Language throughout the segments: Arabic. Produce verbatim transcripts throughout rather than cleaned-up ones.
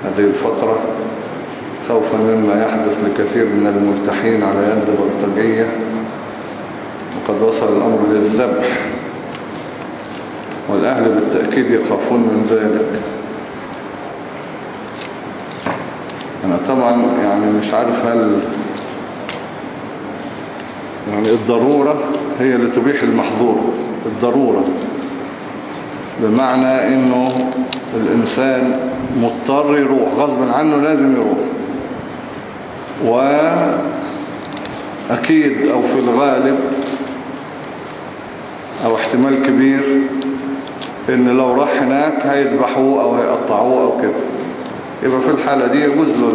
هذه الفترة خوفا مما يحدث لكثير من الملتحين على يد بلطجية، وقد وصل الأمر للذبح، والأهل بالتأكيد يخافون من ذلك. أنا طبعا يعني مش عارف هل يعني الضرورة هي اللي تبيح المحظور، الضرورة بمعنى إنه الإنسان مضطر يروح غصب عنه، لازم يروح. وأكيد أو في الغالب أو احتمال كبير إن لو راح هناك هيذبحوه أو هيقطعوه أو كده، يبقى في الحالة دي يجوز له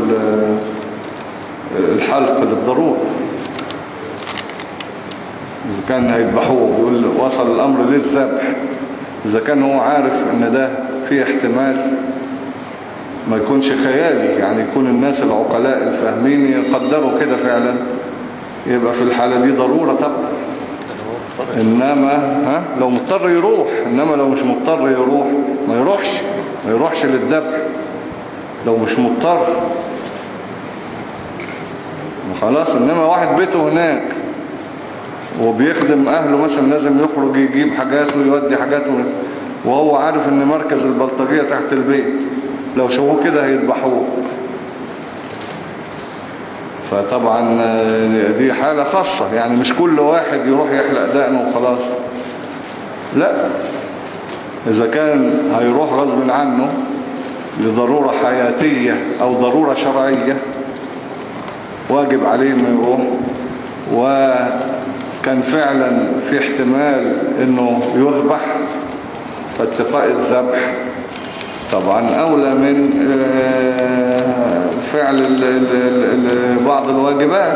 الحلق للضرورة. إذا كان هيذبحوه يقول وصل الأمر للذبح، إذا كان هو عارف إن ده فيه احتمال ما يكونش خيالي، يعني يكون الناس العقلاء الفاهمين يقدروا كده فعلا، يبقى في الحالة دي ضرورة طبعا. إنما ها لو مضطر يروح، إنما لو مش مضطر يروح ما يروحش، ما يروحش للذبح لو مش مضطر خلاص. إنما واحد بيته هناك وبيخدم أهله مثلا، لازم يخرج يجيب حاجات ويودي حاجات، وهو عارف إن مركز البلطجية تحت البيت، لو شوفوه كده هيذبحوه. فطبعا دي حالة خاصة، يعني مش كل واحد يروح يحلق دقنه وخلاص، لا. إذا كان هيروح غصب عنه لضرورة حياتية أو ضرورة شرعية واجب عليه انه يروح، وكان فعلا في احتمال انه يذبح، فاتقاء الذبح طبعا اولى من فعل بعض الواجبات.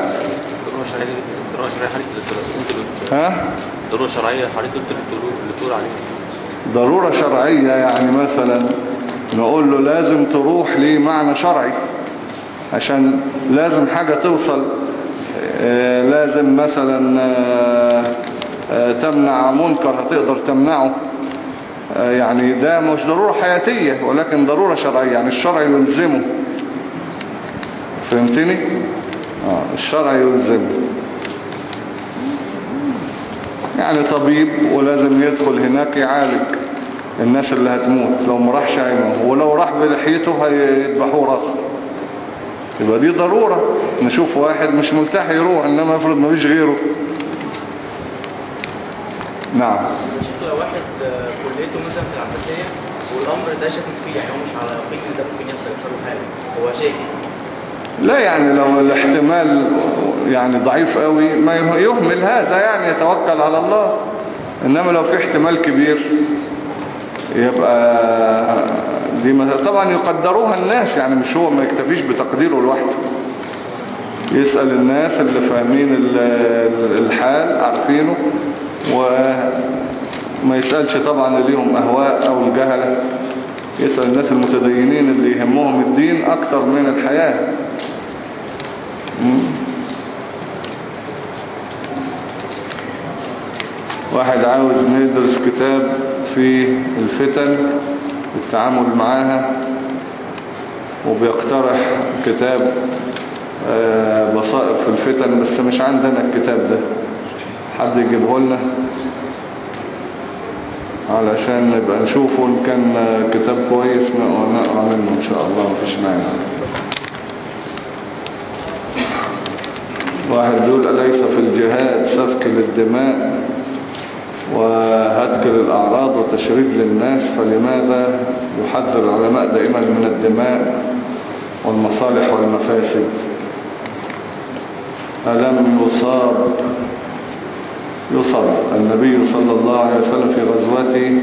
ها ضرورة شرعية حضرتك اللي تقول عليها ضرورة شرعية، يعني مثلا نقول له لازم تروح ليه معنى شرعي، عشان لازم حاجة توصل، لازم مثلا تمنع منكر هتقدر تمنعه، يعني ده مش ضرورة حياتية ولكن ضرورة شرعية، يعني الشرع يلزمه. فهمتني؟ آه الشرع يلزمه، يعني طبيب ولازم يدخل هناك يعالج الناس اللي هتموت، لو ما راحش هيموت، ولو راح بلحيته هيذبحوه راسه، يبقى دي ضرورة. نشوف واحد مش ملتحي يروح، انما افرض ما فيش غيره. نعم. لو واحد كليته مثلا في العباسية والامر ده شاكك فيه، يعني هو مش على فكرة ده ممكن يحصل يحصل له حاجة، هو شاكك. لا يعني لو الاحتمال يعني ضعيف قوي ما يهمل هذا، يعني يتوكل على الله. انما لو في احتمال كبير يبقى دي طبعا يقدروها الناس، يعني مش هو ما يكتفيش بتقديره لوحده، يسأل الناس اللي فاهمين الحال عارفينه، وما يسألش طبعا اللي ليهم أهواء أو الجهلة، يسأل الناس المتدينين اللي يهمهم الدين أكتر من الحياة. واحد عاوز ندرس كتاب في الفتن والتعامل معاها، وبيقترح كتاب بصائر في الفتن، بس مش عندنا الكتاب ده، حد يجيبه لنا علشان نبقى نشوفه إن كان كتاب كويس نقرأ منه إن شاء الله، مفيش مانع. واحد بيقول أليس في الجهاد سفك للدماء وهتك للأعراض وتشريد للناس، فلماذا يحذر العلماء دائما من الدماء والمصالح والمفاسد؟ ألم يصاب يصاب النبي صلى الله عليه وسلم في غزوة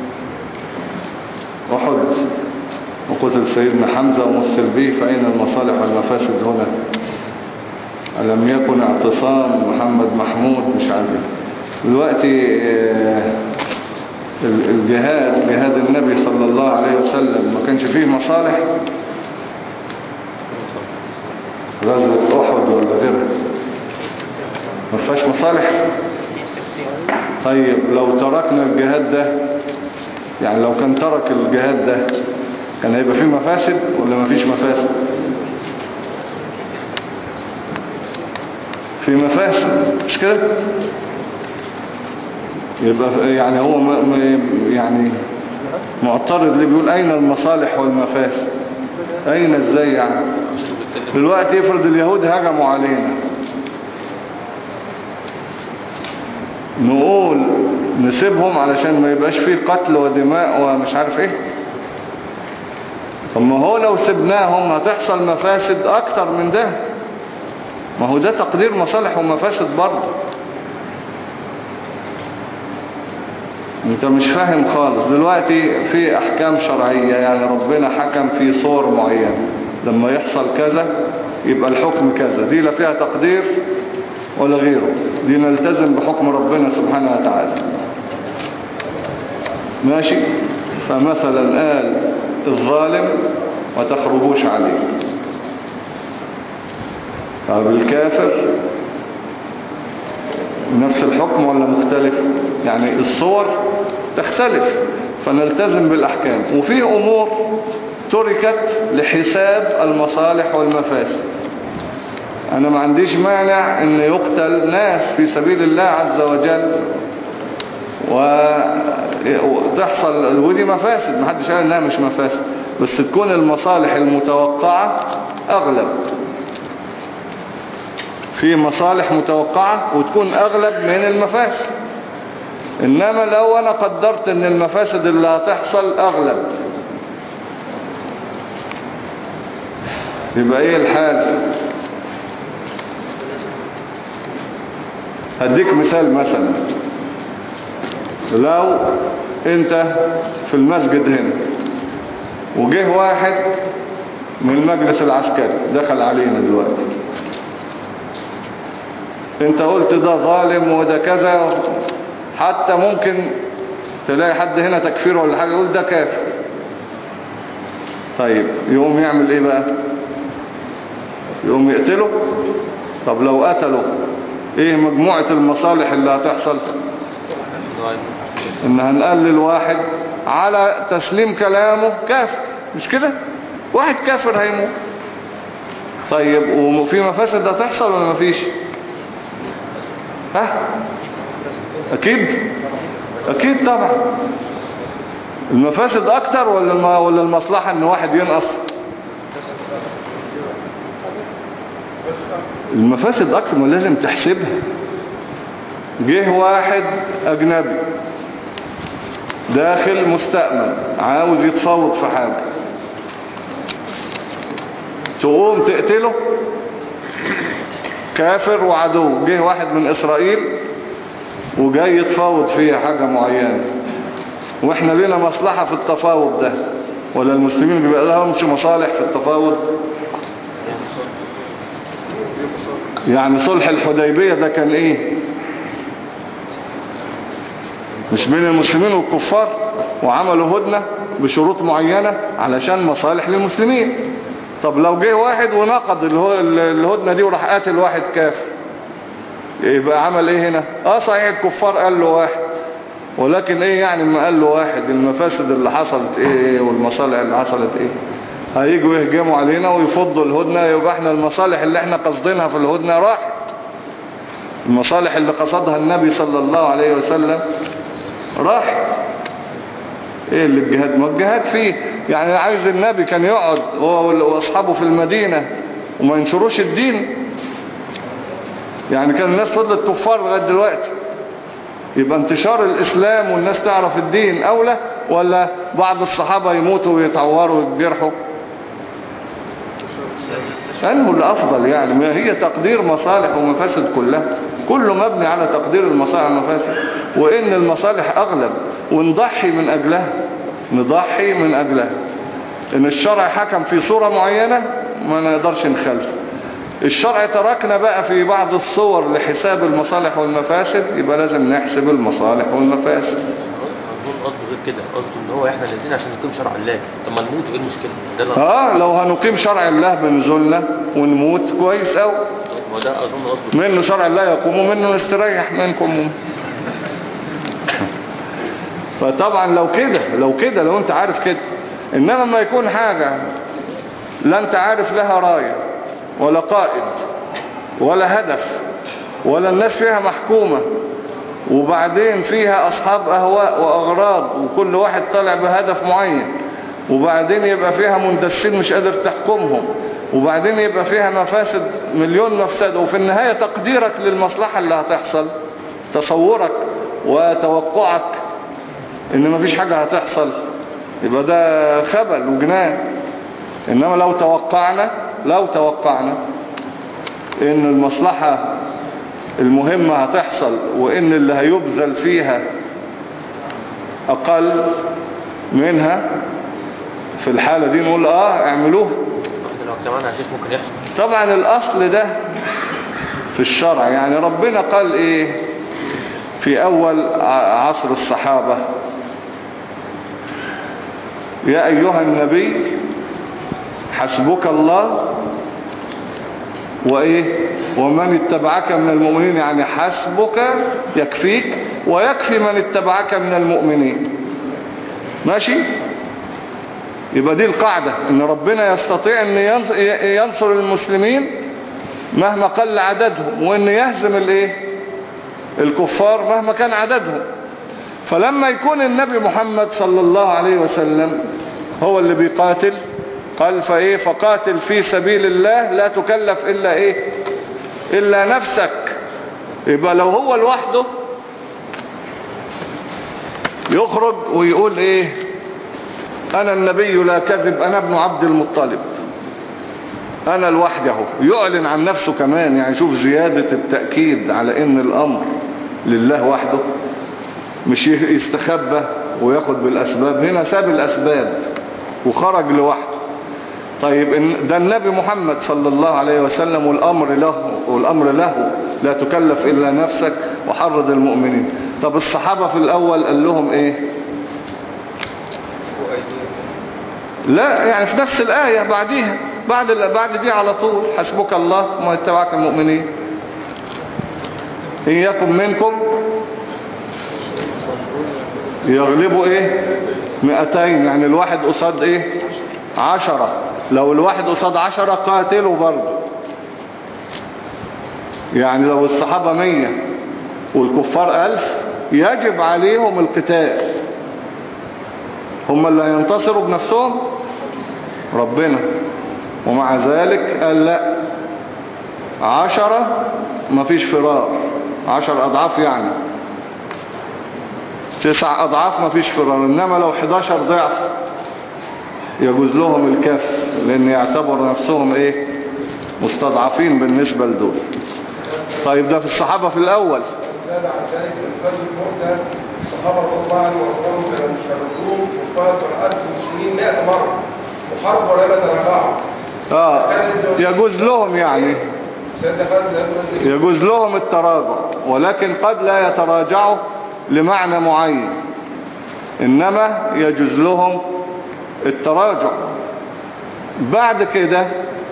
أحد وقتل سيدنا حمزة ومثل به، فأين المصالح والمفاسد هنا؟ ألم يكن اعتصام محمد محمود مش عارف دلوقتي الجهاد، جهاد النبي صلى الله عليه وسلم ما كانش فيه مصالح؟ غزوة أحد ولا غيرها ما فيهاش مصالح؟ طيب لو تركنا الجهاد ده، يعني لو كان ترك الجهاد ده كان هيبقى فيه مفاسد ولا مفيش مفاسد؟ في مفاسد مش كده؟ يبقى يعني هو م... م... يعني معترض اللي بيقول أين المصالح والمفاسد؟ أين ازاي يعني؟ دلوقتي يفرض اليهود هجموا علينا، نقول نسيبهم علشان ما يبقاش فيه قتل ودماء ومش عارف ايه؟ طب ما هو لو سبناهم هتحصل مفاسد اكتر من ده. ما هو ده تقدير مصالح ومفاسد برضه. انت مش فاهم خالص. دلوقتي في احكام شرعية، يعني ربنا حكم في صور معينة، لما يحصل كذا يبقى الحكم كذا. دي لا فيها تقدير ولا غيره، دي نلتزم بحكم ربنا سبحانه وتعالى. ماشي. فمثلا قال الظالم ما تخرجوش عليه. طب الكافر نفس الحكم ولا مختلف؟ يعني الصور تختلف، فنلتزم بالأحكام. وفي أمور تركت لحساب المصالح والمفاسد. أنا ما عنديش مانع أن يقتل ناس في سبيل الله عز وجل وتحصل، ودي مفاسد، ما حدش قال انها مش مفاسد، بس تكون المصالح المتوقعة أغلب. في مصالح متوقعة وتكون أغلب من المفاسد. إنما لو أنا قدرت أن المفاسد اللي هتحصل أغلب، يبقى إيه الحال؟ هديك مثال. مثلا لو أنت في المسجد هنا وجه واحد من المجلس العسكري دخل علينا دلوقتي، انت قلت ده ظالم وده كذا، حتى ممكن تلاقي حد هنا تكفير ولا حاجة يقول ده كافر. طيب يقوم يعمل ايه بقى؟ يقوم يقتله. طب لو قتله ايه مجموعة المصالح اللي هتحصل؟ ان هنقلل واحد على تسليم كلامه كافر، مش كده؟ واحد كافر هيموت. طيب وفي مفاسد هتحصل ولا مفيش؟ ها؟ اكيد اكيد طبعا. المفاسد اكتر ولا الم... ولا المصلحة ان واحد ينقص؟ المفاسد اكتر، ما لازم تحسبها. جه واحد اجنبي داخل مستأمن عاوز يتفاوض في حاجة، تقوم تقتله؟ كافر وعدو. جه واحد من إسرائيل وجاي يتفاوض فيها حاجة معينة، واحنا لنا مصلحة في التفاوض ده، ولا المسلمين بيبقى لهمش مصالح في التفاوض؟ يعني صلح الحديبية ده كان ايه؟ مش بين المسلمين والكفار، وعملوا هدنة بشروط معينة علشان مصالح للمسلمين. طب لو جه واحد ونقض الهدنة دي وراح قاتل واحد كافر، يبقى عمل ايه هنا؟ اه صحيح الكفار قال له واحد، ولكن ايه يعني ما قال له واحد؟ المفاسد اللي حصلت ايه والمصالح اللي حصلت ايه؟ هيجوا يهجموا علينا ويفضوا الهدنة، يبقى احنا المصالح اللي احنا قصدينها في الهدنة راحت. المصالح اللي قصدها النبي صلى الله عليه وسلم راحت. ايه اللي الجهاد؟ ما الجهاد فيه يعني عايز النبي كان يقعد هو واصحابه في المدينة وما ينشروش الدين؟ يعني كان الناس فضلت كفار لغاية دلوقتي. يبقى انتشار الاسلام والناس تعرف الدين اولى، ولا بعض الصحابة يموتوا ويتعوروا ويتجرحوا؟ انه الافضل. يعني ما هي تقدير مصالح ومفاسد كلها، كله مبني على تقدير المصالح والمفاسد، وان المصالح اغلب ونضحي من اجلها، نضحي من اجلها. ان الشرع حكم في صورة معينة ما نقدرش نخالف. الشرع تركنا بقى في بعض الصور لحساب المصالح والمفاسد، يبقى لازم نحسب المصالح والمفاسد. قصده غير كده، قصده ان هو احنا الاثنين عشان نقيم شرع الله. طب ما نموت، ايه المشكله؟ ده اه لو هنقيم شرع الله بنزولنا ونموت كويس قوي. وده اظن قصده منه شرع الله يقوم منه نستريح منكم. فطبعا لو كده لو كده لو انت عارف كده، إنما ما يكون حاجة لا أنت عارف لها راية ولا قائد ولا هدف ولا الناس فيها محكومة، وبعدين فيها أصحاب أهواء وأغراض وكل واحد طالع بهدف معين، وبعدين يبقى فيها مندسين مش قادر تحكمهم، وبعدين يبقى فيها مفاسد مليون مفسد، وفي النهاية تقديرك للمصلحة اللي هتحصل، تصورك وتوقعك ان مفيش حاجة هتحصل، يبقى ده خبل وجنان. انما لو توقعنا لو توقعنا ان المصلحة المهمة هتحصل وان اللي هيبذل فيها اقل منها، في الحالة دي نقول اه اعملوها. لو كمان عشان ممكن يحصل. طبعا الاصل ده في الشرع، يعني ربنا قال ايه في اول عصر الصحابة؟ يا ايها النبي حسبك الله وايه ومن اتبعك من المؤمنين، يعني حسبك يكفيك ويكفي من اتبعك من المؤمنين. ماشي؟ يبقى دي القاعدة، ان ربنا يستطيع ان ينصر المسلمين مهما قل عددهم، وان يهزم الايه الكفار مهما كان عددهم. فلما يكون النبي محمد صلى الله عليه وسلم هو اللي بيقاتل، قال فايه فقاتل في سبيل الله لا تكلف الا ايه الا نفسك. يبقى لو هو لوحده يخرج ويقول ايه انا النبي لا كذب انا ابن عبد المطلب، انا لوحده، يعلن عن نفسه كمان. يعني شوف زيادة التأكيد على ان الامر لله وحده، مش يستخبى وياخد بالاسباب. هنا ساب الاسباب وخرج لوحده. طيب ده النبي محمد صلى الله عليه وسلم والامر له والامر له لا تكلف الا نفسك وحرض المؤمنين. طب الصحابة في الاول قال لهم ايه؟ لا يعني في نفس الآية بعديها، بعد بعد دي على طول، حسبك الله ومن اتبعك المؤمنين. إن يكن منكم يغلبوا ايه مئتين، يعني الواحد قصاد ايه عشرة. لو الواحد قصاد عشرة قاتلوا برضه. يعني لو الصحابة مية والكفار ألف يجب عليهم القتال. هم اللي هينتصروا بنفسهم ربنا، ومع ذلك قال لا، عشرة مفيش فرار، عشر أضعاف يعني تسع أضعاف مفيش فرار. إنما لو حداشر ضعف يجوز لهم الكف، لأن يعتبر نفسهم إيه مستضعفين بالنسبة لدول. طيب ده في الصحابة في الأول. زاد عن ذلك من فضل المؤمن الصحابة رضي الله عنهم وارضاهم كانوا يشاركون وفاة والعدد المسلمين مئة مرة وحرب ولا يتراجعوا. اه يجوز لهم يعني يجوز لهم التراجع، ولكن قد لا يتراجعوا لمعنى معين، إنما يجوز لهم التراجع. بعد كده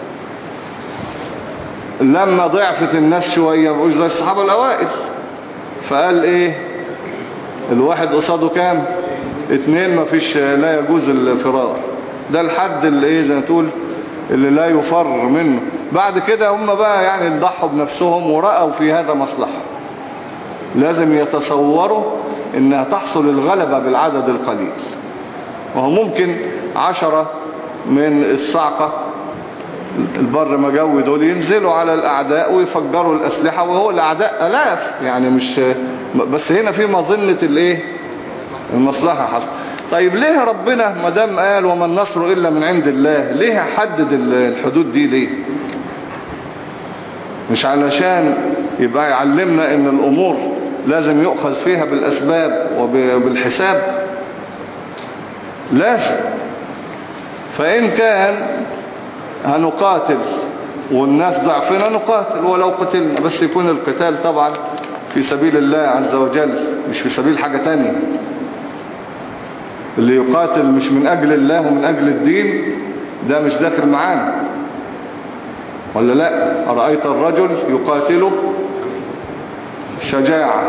لما ضعفت الناس شوية بقول زي الصحابة الأوائل، فقال ايه الواحد قصاده كام اتنين، مفيش لا يجوز الفرار. ده الحد اللي ايه زي ما تقول اللي لا يفر منه. بعد كده هم بقى يعني ضحوا بنفسهم ورأوا في هذا مصلحة. لازم يتصوروا انها تحصل الغلبة بالعدد القليل، وهو ممكن عشرة من الصعقة البر مجوي دول ينزلوا على الأعداء ويفجروا الأسلحة، وهو الأعداء ألاف يعني مش بس. هنا في مظنة الايه المصلحة حصل. طيب ليه ربنا مدام قال وما النصر إلا من عند الله، ليه حدد الحدود دي؟ ليه مش علشان يبقى يعلمنا ان الأمور لازم يؤخذ فيها بالأسباب وبالحساب؟ لازم. فإن كان هنقاتل والناس ضعفنا نقاتل ولو قتلنا، بس يكون القتال طبعا في سبيل الله عز وجل، مش في سبيل حاجة تانية. اللي يقاتل مش من أجل الله ومن أجل الدين ده مش داخل معانا، ولا لا؟ أرأيت الرجل يقاتله شجاعة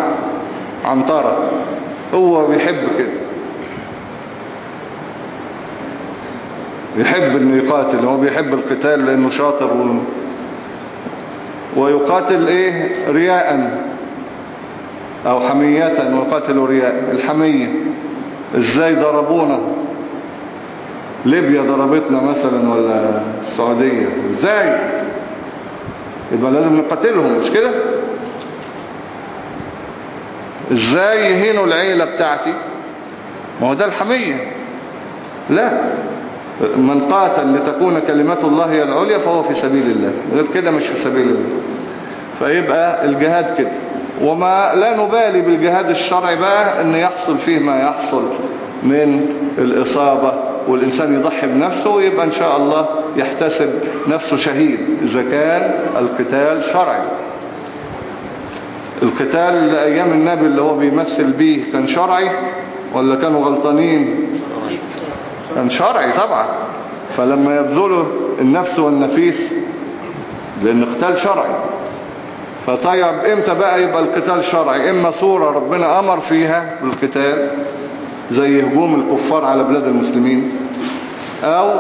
عنترة، هو بيحب كده. يحب انه يقاتل، هو بيحب القتال لانه شاطر و... ويقاتل ايه رياء او حمية، ويقاتل رياء. الحمية ازاي ضربونا، ليبيا ضربتنا مثلا ولا السعودية، ازاي؟ يبقى لازم نقاتلهم، مش كده؟ ازاي يهينوا العيلة بتاعتي؟ ما هو ده الحمية. لا، من قاتل لتكون كلمة الله هي العليا فهو في سبيل الله، غير كده مش في سبيل الله. فيبقى الجهاد كده. وما لا نبالي بالجهاد الشرعي بقى ان يحصل فيه ما يحصل من الإصابة والإنسان يضحي بنفسه، يبقى إن شاء الله يحتسب نفسه شهيد إذا كان القتال شرعي. القتال لأيام النبي اللي هو بيمثل بيه كان شرعي ولا كانوا غلطانين؟ كان شرعي طبعا. فلما يبذلوا النفس والنفيس لأن قتال شرعي. فطيب امتى بقى يبقى القتال شرعي؟ اما صورة ربنا امر فيها بالقتال زي هجوم الكفار على بلاد المسلمين، او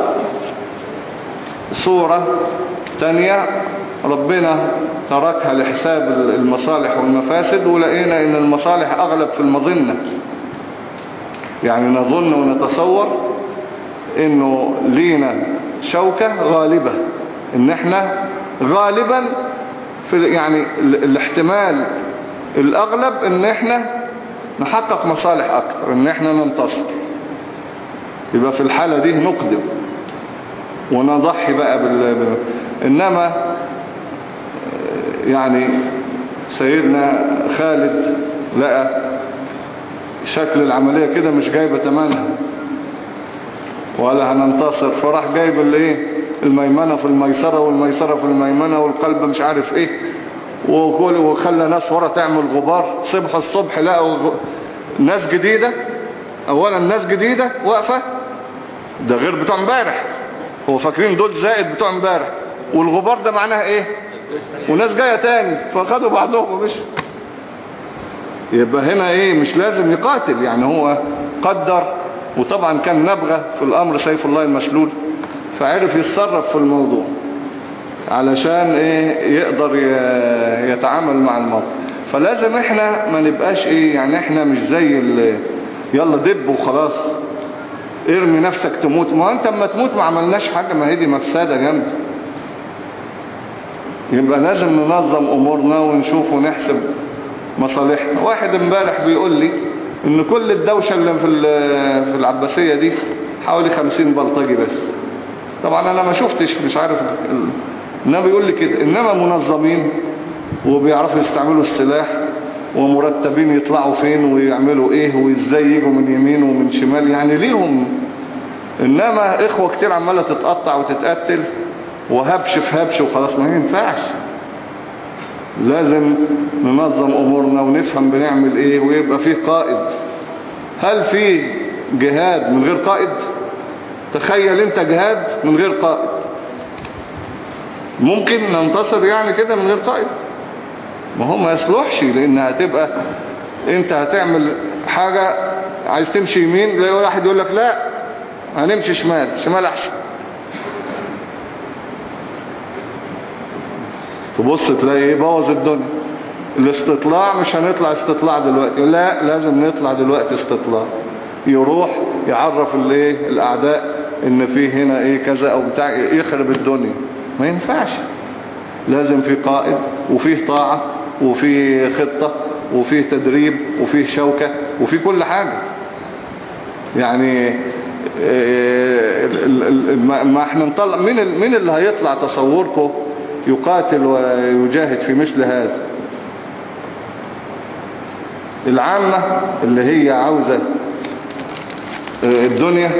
صورة تانية ربنا تركها لحساب المصالح والمفاسد، ولقينا ان المصالح اغلب في المظنة. يعني نظن ونتصور انه لينا شوكة غالبة، ان احنا غالبا في يعني الاحتمال الاغلب ان احنا نحقق مصالح اكتر، ان احنا ننتصر. يبقى في الحالة دي نقدم ونضحي بقى بال... انما يعني سيدنا خالد لقى شكل العملية كده مش جايبة تمنها ولا هننتصر، فراح جايب الايه الميمنة في الميسرة والميسرة في الميمنة والقلب مش عارف ايه، وخلى ناس ورا تعمل غبار. صبح الصبح لقوا ناس جديدة، اولا ناس جديدة واقفة، ده غير بتوع امبارح، هو فاكرين دول زائد بتوع امبارح، والغبار ده معناها ايه؟ وناس جاية تاني، فخدوا بعضهم ومشوا. يبقى هنا ايه؟ مش لازم يقاتل، يعني هو قدر، وطبعا كان نبغى في الامر سيف الله المسلول، فعرف يتصرف في الموضوع علشان ايه يقدر يتعامل مع الموقف. فلازم احنا ما نبقاش ايه يعني احنا مش زي يلا دب وخلاص ارمي نفسك تموت. ما انت اما تموت ما عملناش حاجة، ما هي دي مفسدة جامدة. يبقى لازم ننظم امورنا ونشوف ونحسب مصالحنا. واحد امبارح بيقول لي ان كل الدوشة اللي في في العباسية دي حوالي خمسين بلطجي بس. طبعا انا ما شفتش، مش عارف، انما بيقول لي كده، انما منظمين وبيعرفوا يستعملوا السلاح ومرتبين يطلعوا فين ويعملوا ايه وازاي يجوا من يمين ومن شمال، يعني ليهم. انما اخوة كتير عمالة تتقطع وتتقتل وهبش في هبش وخلاص، ما ينفعش. لازم ننظم امورنا ونفهم بنعمل ايه ويبقى فيه قائد. هل في جهاد من غير قائد؟ تخيل انت جهاد من غير قائد، ممكن ننتصر يعني كده من غير قائد؟ ما هو ما يصلحش، لان هتبقى انت هتعمل حاجة عايز تمشي يمين، تلاقي واحد يقول لك لا هنمشي شمال، شمال احسن. تبص تلاقي ايه؟ بوظ الدنيا. الاستطلاع مش هنطلع استطلاع دلوقتي، لا لازم نطلع دلوقتي استطلاع، يروح يعرف الايه الاعداء ان في هنا ايه كذا او بتاع، يخرب الدنيا. ما ينفعش. لازم في قائد وفيه طاعة وفيه خطة وفيه تدريب وفيه شوكة وفيه كل حاجة. يعني ما احنا نطلع مين مين اللي هيطلع تصوركم يقاتل ويجاهد في مثل هذا؟ العامة اللي هي عاوزة الدنيا،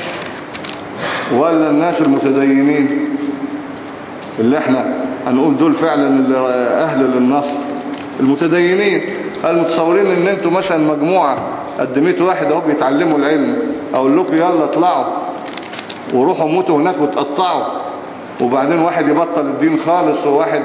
ولا الناس المتدينين اللي احنا هنقول دول فعلا اللي اهل للنصر؟ المتدينين. هل متصورين ان انتوا مثلا مجموعة قدمتوا واحد اهو بيتعلموا العلم، اقول لكم يلا اطلعوا وروحوا موتوا هناك وتقطعوا، وبعدين واحد يبطل الدين خالص وواحد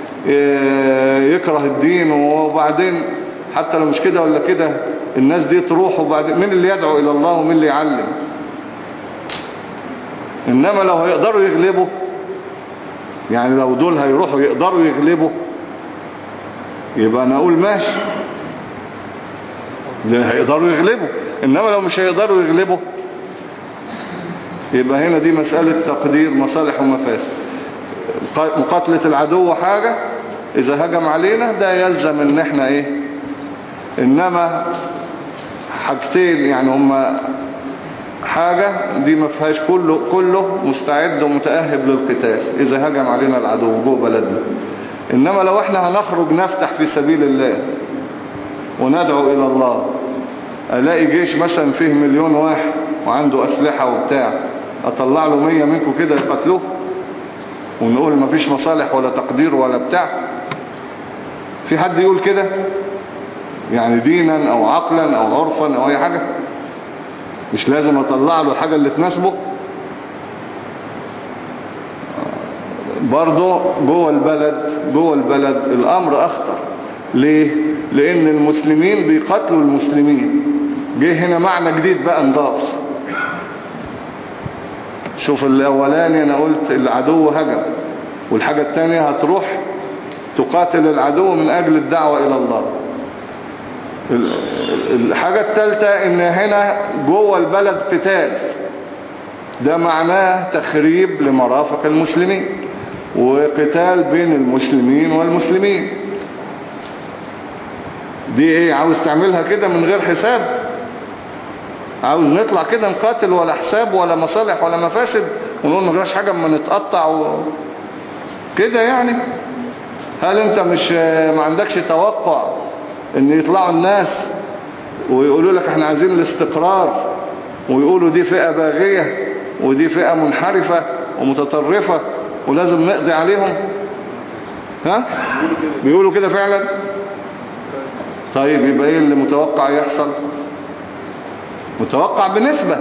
يكره الدين، وبعدين حتى لو مش كده ولا كده الناس دي تروح، وبعدين مين اللي يدعو الى الله ومين اللي يعلم؟ انما لو هيقدروا يغلبوا، يعني لو دول هيروحوا يقدروا يغلبوا، يبقى انا اقول ماشي، ده هيقدروا يغلبوا. انما لو مش هيقدروا يغلبوا، يبقى هنا دي مسألة تقدير مصالح ومفاسد. مقاتلة العدو حاجة، اذا هجم علينا ده يلزم ان احنا ايه. انما حاجتين يعني هما حاجة دي ما فيهاش، كله كله مستعد ومتأهب للقتال اذا هجم علينا العدو جوه بلدنا. انما لو احنا هنخرج نفتح في سبيل الله وندعو الى الله، الاقي جيش مثلا فيه مليون واحد وعنده اسلحة وبتاع، اطلع له مية منكم كده يقتلوه ونقول ما فيش مصالح ولا تقدير ولا بتاع؟ في حد يقول كده يعني دينا او عقلا او عرفا او اي حاجة؟ مش لازم اطلع له الحاجة اللي تناسبه؟ برضه جوه البلد جوه البلد الامر اخطر. ليه؟ لان المسلمين بيقتلوا المسلمين. جه هنا معنى جديد بقى انضاف. شوف الاولاني انا قلت العدو هجم، والحاجة التانية هتروح تقاتل العدو من اجل الدعوة الى الله. الحاجة الثالثة ان هنا جوه البلد قتال، ده معناه تخريب لمرافق المسلمين وقتال بين المسلمين والمسلمين. دي ايه؟ عاوز تعملها كده من غير حساب؟ عاوز نطلع كده نقاتل ولا حساب ولا مصالح ولا مفاسد ونقول مجراش حاجة اما نتقطع و... كده يعني؟ هل انت مش ما عندكش توقع ان يطلعوا الناس ويقولوا لك احنا عايزين الاستقرار، ويقولوا دي فئة باغية ودي فئة منحرفة ومتطرفة ولازم نقضي عليهم؟ ها؟ بيقولوا كده فعلا؟ طيب يبقى ايه اللي متوقع يحصل؟ متوقع بنسبة.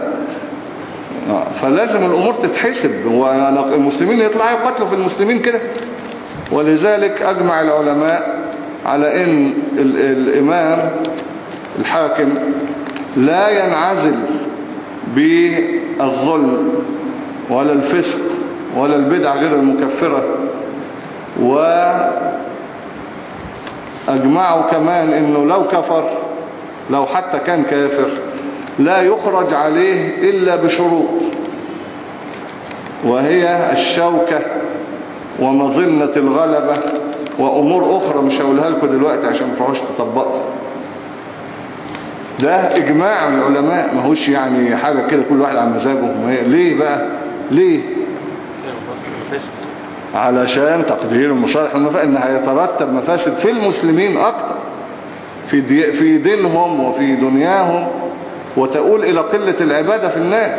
فلازم الامور تتحسب، والمسلمين يطلعوا يقتلوا في المسلمين كده. ولذلك اجمع العلماء على ان ال الامام الحاكم لا ينعزل بالظلم ولا الفسق ولا البدع غير المكفرة. واجمعوا كمان انه لو كفر، لو حتى كان كافر، لا يخرج عليه الا بشروط، وهي الشوكة ومظنة الغلبة وامور اخرى مش هقولها لكم دلوقتي عشان ما تروحوش تطبقوا. ده اجماع العلماء، ما هوش يعني حاجة كده كل واحد على مزاجه. ليه بقى؟ ليه؟ علشان تقدير المصالح والمفاسد، ان هيترتب مفاسد في المسلمين اكتر في دي في دينهم وفي دنياهم، وتؤول الى قلة العبادة في الناس.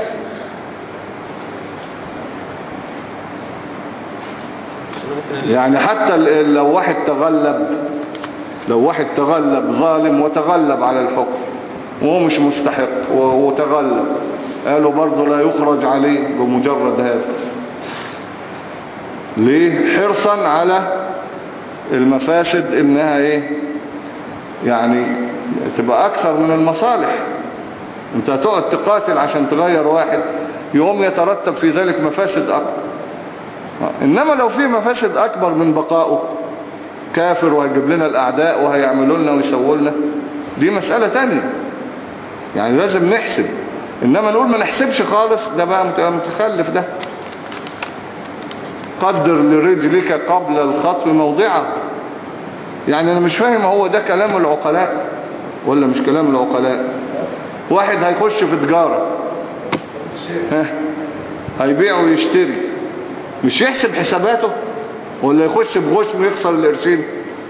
يعني حتى لو واحد تغلب لو واحد تغلب ظالم وتغلب على الحكم وهو مش مستحق وتغلب، قالوا برضه لا يخرج عليه بمجرد هذا. ليه؟ حرصا على المفاسد انها ايه يعني تبقى اكثر من المصالح. انت هتقعد تقاتل عشان تغير واحد، يوم يترتب في ذلك مفاسد اكبر. انما لو في مفاسد اكبر من بقائه، كافر وهيجيب لنا الاعداء وهيعملوا لنا ويسووا لنا، دي مسألة تانية. يعني لازم نحسب. انما نقول ما نحسبش خالص، ده بقى متخلف. ده قدر لرجلك قبل الخطو موضعه. يعني انا مش فاهم، هو ده كلام العقلاء ولا مش كلام العقلاء؟ واحد هيخش في تجارة، ها هيبيع ويشتري، مش يحسب حساباته ولا يخش بغش ويخسر القرشين؟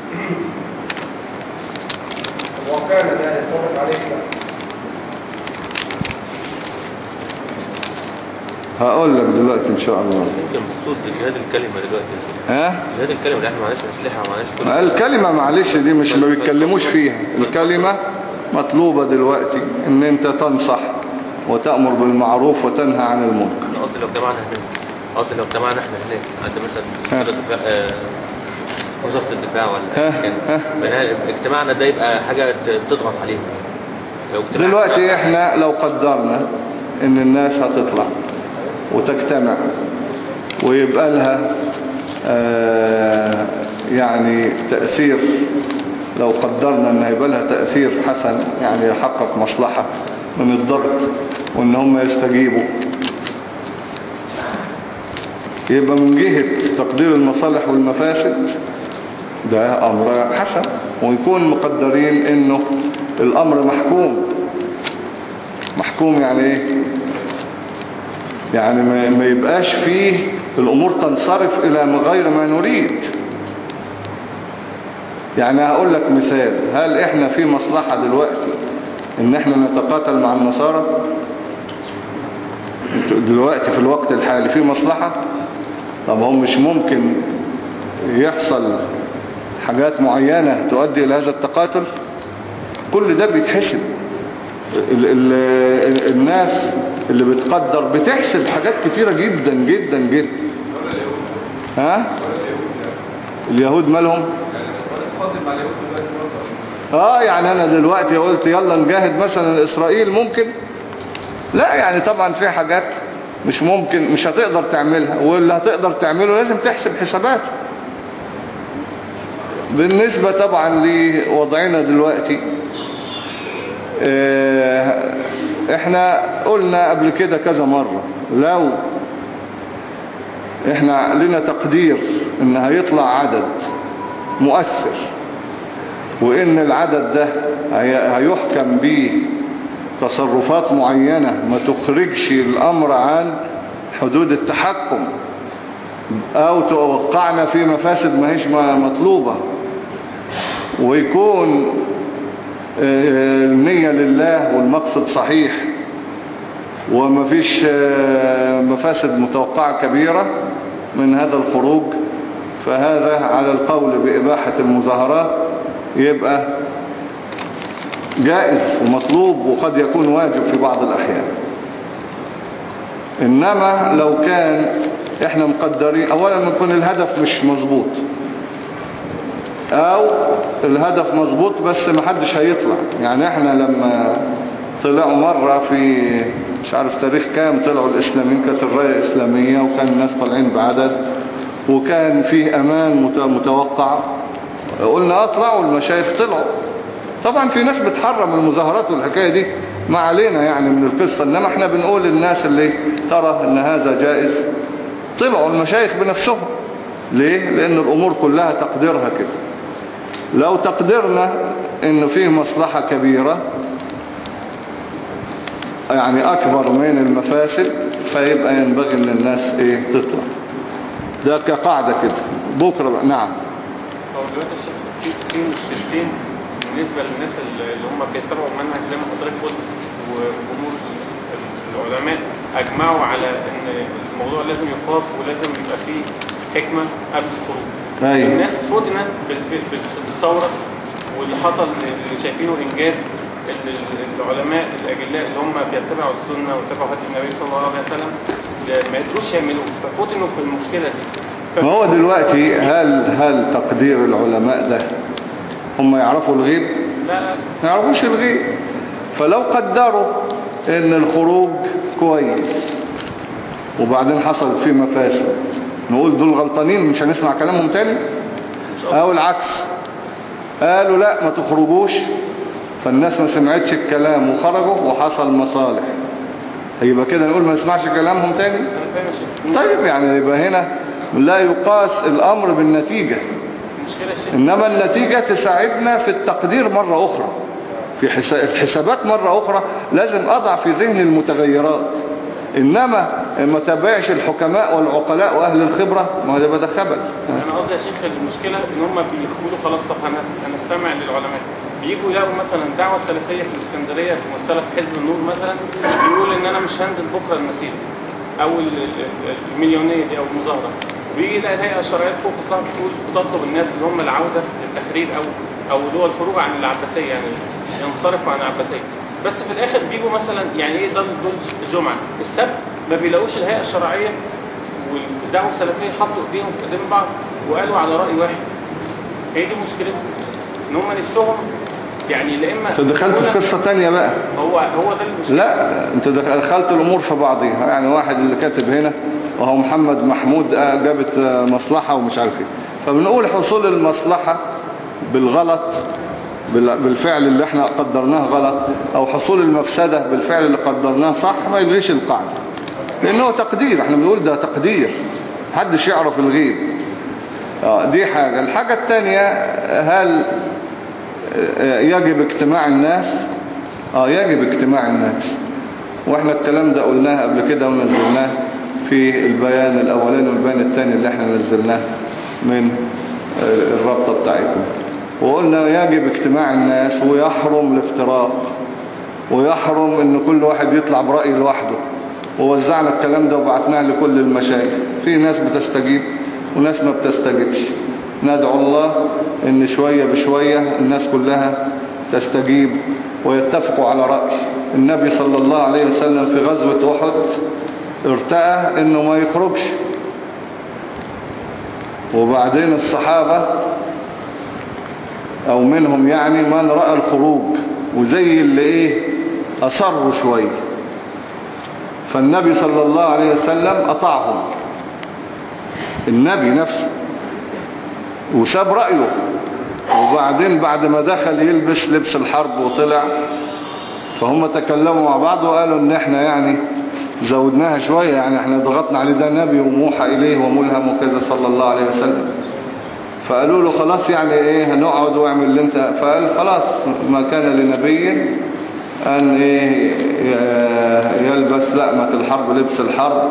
وكان ده يتفق عليه بقى. هقول لك دلوقتي ان شاء الله. يمكن مقصود جهاد الكلمة دلوقتي. ها؟ جهاد الكلمة اللي احنا معناش اسلحة ومعناش كل الكلمة معلش دي مش ما بيتكلموش فيها. الكلمة مطلوبة دلوقتي ان انت تنصح وتأمر بالمعروف وتنهى عن المنكر. قصدي لو اجتمعنا هناك قصدي لو اجتمعنا احنا هناك عند مثلا وزارة الدفاع ولا كان اجتماعنا ده يبقى حاجة تضغط عليهم. دلوقتي احنا لو قدرنا ان الناس هتطلع وتجتمع ويبقى لها آه يعني تأثير، لو قدرنا ان هيبقى لها تأثير حسن، يعني يحقق مصلحة من الضغط وان هم يستجيبوا، يبقى من جهة تقدير المصالح والمفاسد ده امر حسن، ويكون مقدرين انه الامر محكوم. محكوم يعني ايه؟ يعني ما يبقاش فيه الامور تنصرف الى غير ما نريد. يعني هقول لك مثال، هل احنا في مصلحة دلوقتي ان احنا نتقاتل مع النصارى دلوقتي في الوقت الحالي؟ في مصلحة؟ طب هم مش ممكن يحصل حاجات معينة تؤدي الى هذا التقاتل؟ كل ده بيتحسب. ال ال الناس اللي بتقدر بتحسب حاجات كتيرة جدا جدا جدا. ها؟ اليهود مالهم؟ اه يعني انا دلوقتي قلت يلا نجاهد مثلا اسرائيل، ممكن؟ لا، يعني طبعا في حاجات مش ممكن، مش هتقدر تعملها، واللي هتقدر تعمله لازم تحسب حساباته. بالنسبة طبعا لوضعنا دلوقتي، اه احنا قلنا قبل كده كذا مرة، لو احنا لنا تقدير ان هيطلع عدد مؤثر، وان العدد ده هيحكم به تصرفات معينة ما تخرجش الامر عن حدود التحكم، او توقعنا في مفاسد ما هيش مطلوبة، ويكون النية لله والمقصد صحيح، وما فيش مفاسد متوقعة كبيرة من هذا الخروج، فهذا على القول بإباحة المظاهرات يبقى جائز ومطلوب، وقد يكون واجب في بعض الأحيان. إنما لو كان احنا مقدرين اولا يكون الهدف مش مظبوط، او الهدف مظبوط بس محدش هيطلع. يعني احنا لما طلعوا مرة في مش عارف تاريخ كام، طلعوا الاسلاميين، كانت الراية اسلامية وكان الناس طالعين بعدد وكان فيه امان متوقع، قلنا اطلعوا، المشايخ طلعوا. طبعا في ناس بتحرم المظاهرات والحكاية دي، ما علينا يعني من القصة، انما احنا بنقول للناس اللي ترى ان هذا جائز طلعوا المشايخ بنفسهم. ليه؟ لان الامور كلها تقديرها كده. لو تقدرنا انه فيه مصلحة كبيرة يعني اكبر من المفاسد، فيبقى ينبغي ان الناس ايه تطلع. ده كقاعدة كده. بكرة بقى. نعم. هو دلوقتي الشيخ في في مشكلتين بالنسبة للناس اللي هم بيتبعوا المنهج زي ما حضرتك قلت، وجمهور العلماء اجمعوا على ان الموضوع لازم يخاف ولازم يبقى فيه حكمة قبل الخروج. أيوة. الناس فتنت بالثورة واللي حصل اللي شايفينه انجاز العلماء الاجلاء اللي هم بيتبعوا السنة ويتبعوا هدي النبي صلى الله عليه وسلم ما يقدروش يعملوه، ففتنوا في المشكلة دي. ما هو دلوقتي هل هل تقدير العلماء ده هم يعرفوا الغيب؟ لا لا ما يعرفوش الغيب. فلو قدروا ان الخروج كويس وبعدين حصلت فيه مفاسد، نقول دول غلطانين مش هنسمع كلامهم تاني؟ او العكس، قالوا لا ما تخرجوش، فالناس ما سمعتش الكلام وخرجوا وحصل مصالح، هيبقى كده نقول ما نسمعش كلامهم تاني؟ طيب يعني يبقى هنا لا يقاس الامر بالنتيجة، انما النتيجة تساعدنا في التقدير مرة اخرى، في الحسابات مرة اخرى لازم اضع في ذهن المتغيرات. انما ما تابعش الحكماء والعقلاء واهل الخبرة، ما ده بدا خبل. انا قصدي يا شيخ المشكلة ان هم بيقولوا خلاص طب هنستمع للعلماء، بييجوا يلاقوا مثلا الدعوة السلفية في الاسكندرية في مختلف حزب النور مثلا بيقول ان انا مش هنزل بكرة المسيرة او المليونية دي او المظاهرة، ويجي يلاقي الهيئة الشرعية فوق الصحف تقول بتطلب الناس اللي هم العودة للتحرير او او اللي هو الخروج عن العباسية، يعني ينصرفوا عن العباسية. بس في الاخر بيجوا مثلا يعني ايه ضل دول الجمعة السبت ما بيلاقوش الهيئة الشرعية والدعوة السلفية حطوا ايديهم في ايدين بعض وقالوا على رأي واحد. هي دي مشكلتهم، ان هم نفسهم يعني لا اما انت دخلت في قصة تانية بقى. هو هو ده المشكلة. لا انت دخلت الامور في بعضيها. يعني واحد اللي كاتب هنا وهو محمد محمود جابت مصلحة ومش عارف ايه، فبنقول حصول المصلحة بالغلط بالفعل اللي احنا قدرناه غلط، او حصول المفسدة بالفعل اللي قدرناه صح، ما يلغيش القاعدة، لانه تقدير. احنا بنقول ده تقدير، محدش يعرف الغيب. اه دي حاجة. الحاجة التانية، هل يجب اجتماع الناس؟ اه يجب اجتماع الناس، واحنا الكلام ده قلناه قبل كده ونزلناه في البيان الاولاني والبيان الثاني اللي احنا نزلناه من الرابطة بتاعتنا، وقلنا يجب اجتماع الناس ويحرم الافتراق، ويحرم ان كل واحد يطلع برأي لوحده. ووزعنا الكلام ده وبعتناه لكل المشايخ، في ناس بتستجيب وناس ما بتستجيبش. ندعو الله ان شوية بشوية الناس كلها تستجيب ويتفقوا على رأي. النبي صلى الله عليه وسلم في غزوة أحد ارتأى انه ما يخرجش، وبعدين الصحابة او منهم يعني من رأى الخروج، وزي اللي ايه اصروا شوية، فالنبي صلى الله عليه وسلم اطاعهم، النبي نفسه، وساب رأيه. وبعدين بعد ما دخل يلبس لبس الحرب وطلع، فهم تكلموا مع بعض وقالوا ان احنا يعني زودناها شوية، يعني احنا ضغطنا عليه، ده نبي وموحى اليه وملهم وكذا صلى الله عليه وسلم. فقالوا له خلاص يعني ايه هنقعد واعمل اللي انت. فقال خلاص ما كان لنبي ان ايه يلبس لأمة الحرب لبس الحرب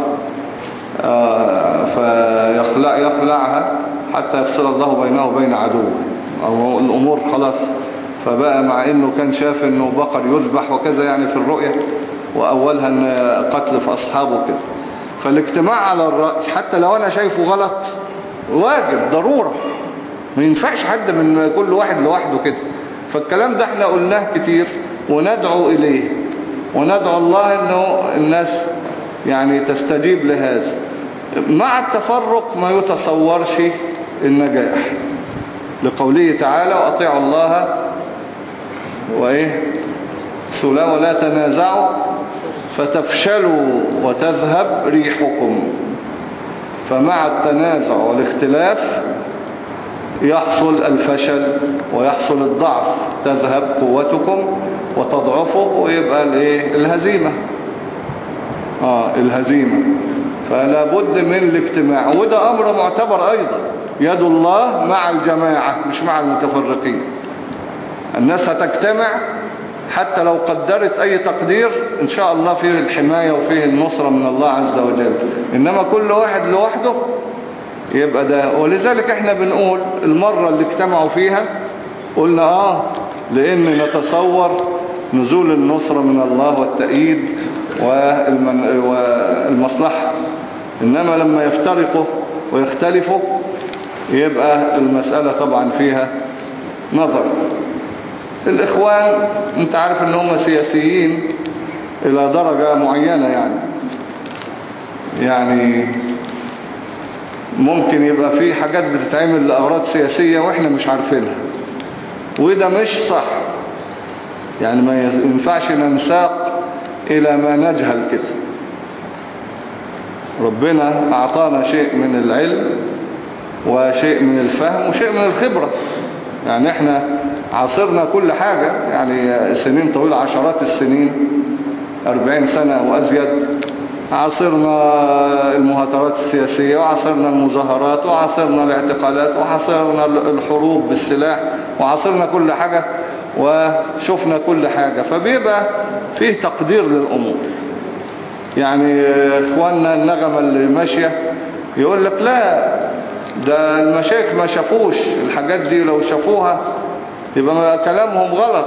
فيخلع يخلعها حتى يفصل الله بينه وبين عدوه، أو الأمور خلاص. فبقى مع انه كان شاف انه بقر يذبح وكذا يعني في الرؤية، واولها ان قتل في اصحابه كده. فالاجتماع على الرأي حتى لو انا شايفه غلط واجب ضرورة، ما ينفعش حد من كل واحد لوحده كده. فالكلام ده احنا قلناه كتير وندعو اليه، وندعو الله انه الناس يعني تستجيب لهذا. مع التفرق ما يتصورش النجاح، لقوله تعالى وأطيعوا الله وإيه سلا ولا تنازعوا فتفشلوا وتذهب ريحكم. فمع التنازع والاختلاف يحصل الفشل ويحصل الضعف، تذهب قوتكم وتضعفوا ويبقى الايه الهزيمة. آه الهزيمة. فلا بد من الاجتماع، وده أمر معتبر أيضا. يد الله مع الجماعة مش مع المتفرقين. الناس هتجتمع حتى لو قدرت أي تقدير إن شاء الله فيه الحماية وفيه النصرة من الله عز وجل. إنما كل واحد لوحده يبقى ده. ولذلك احنا بنقول المرة اللي اجتمعوا فيها قلنا آه لأن نتصور نزول النصرة من الله والتأييد والمصلحة. إنما لما يفترقوا ويختلفوا يبقى المسألة طبعا فيها نظر. الإخوان انت عارف ان هم سياسيين إلى درجة معينة، يعني يعني ممكن يبقى في حاجات بتتعمل لأغراض سياسية وإحنا مش عارفينها، وده مش صح. يعني ما ينفعش ننساق إلى ما نجهل كده. ربنا أعطانا شيء من العلم وشيء من الفهم وشيء من الخبرة. يعني احنا عاصرنا كل حاجة، يعني سنين طويلة، عشرات السنين، أربعين سنة وأزيد، عاصرنا المهاترات السياسية وعاصرنا المظاهرات وعاصرنا الاعتقالات وعاصرنا الحروب بالسلاح وعاصرنا كل حاجة وشفنا كل حاجة. فبيبقى فيه تقدير للأمور. يعني اخواننا النغمة اللي ماشية يقول لك لا ده المشايخ ما شافوش الحاجات دي، لو شافوها يبقى كلامهم غلط.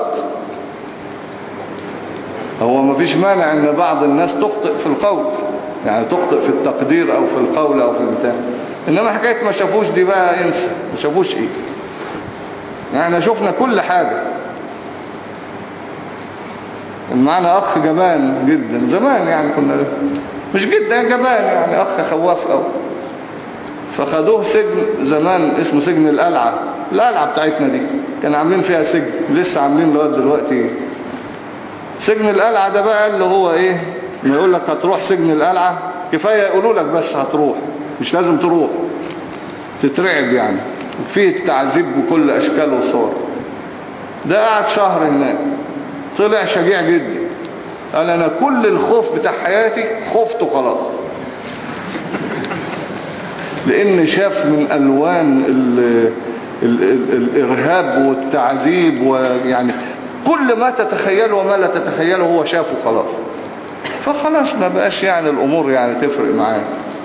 هو ما فيش مانع ان بعض الناس تخطئ في القول، يعني تخطئ في التقدير او في القول او في البتاع، انما حكاية ما شافوش دي بقى انسى. ما شافوش ايه؟ يعني احنا شفنا كل حاجة. معنا اخ جبان جدا زمان، يعني كنا مش جدا جبان، يعني اخ خواف قوي. فخدوه سجن زمان اسمه سجن القلعة القلعة بتاعتنا دي كان عاملين فيها سجن، لسه عاملين لغاية دلوقتي سجن القلعة ده بقى اللي هو ايه، ما يقول لك هتروح سجن القلعة كفاية يقولوا لك بس هتروح، مش لازم تروح تترعب يعني، فيه التعذيب بكل اشكال وصور. ده قعد شهر هناك، طلع شجاع جدا، قال انا كل الخوف بتاع حياتي خفته خلاص، لان شاف من الوان ال ال ال الارهاب والتعذيب، ويعني كل ما تتخيله وما لا تتخيله هو شافه خلاص، فخلاص ما بقاش يعني الامور يعني تفرق معاه.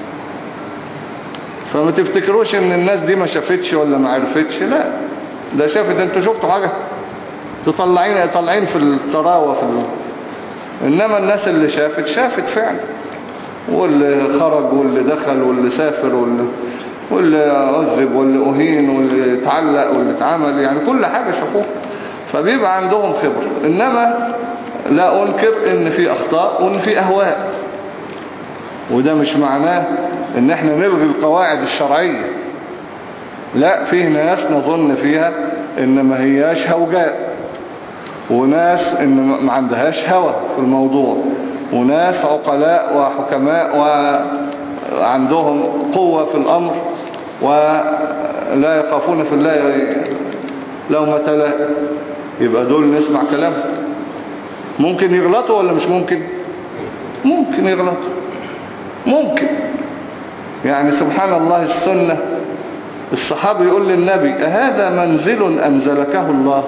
فما تفتكروش ان الناس دي ما شافتش ولا ما عرفتش، لا ده شافت. انتوا شفتوا حاجة تطلعين طالعين في الطراوة في ال... انما الناس اللي شافت شافت فعلا، واللي خرج واللي دخل واللي سافر واللي, واللي عذب واللي اهين واللي اتعلق واللي اتعمل، يعني كل حاجة شافوها، فبيبقى عندهم خبر. انما لا انكر ان في اخطاء وان في اهواء، وده مش معناه ان احنا نلغي القواعد الشرعية، لا فيه ناس نظن فيها ان ما هياش هوجاء، وناس ان ما عندهاش هوى في الموضوع، وناس عقلاء وحكماء وعندهم قوة في الامر ولا يخافون في الله لومة لائم، يبقى دول نسمع كلامهم. ممكن يغلطوا ولا مش ممكن؟ ممكن يغلطوا، ممكن. يعني سبحان الله السنة، الصحابي يقول للنبي أهذا منزل أنزلكه الله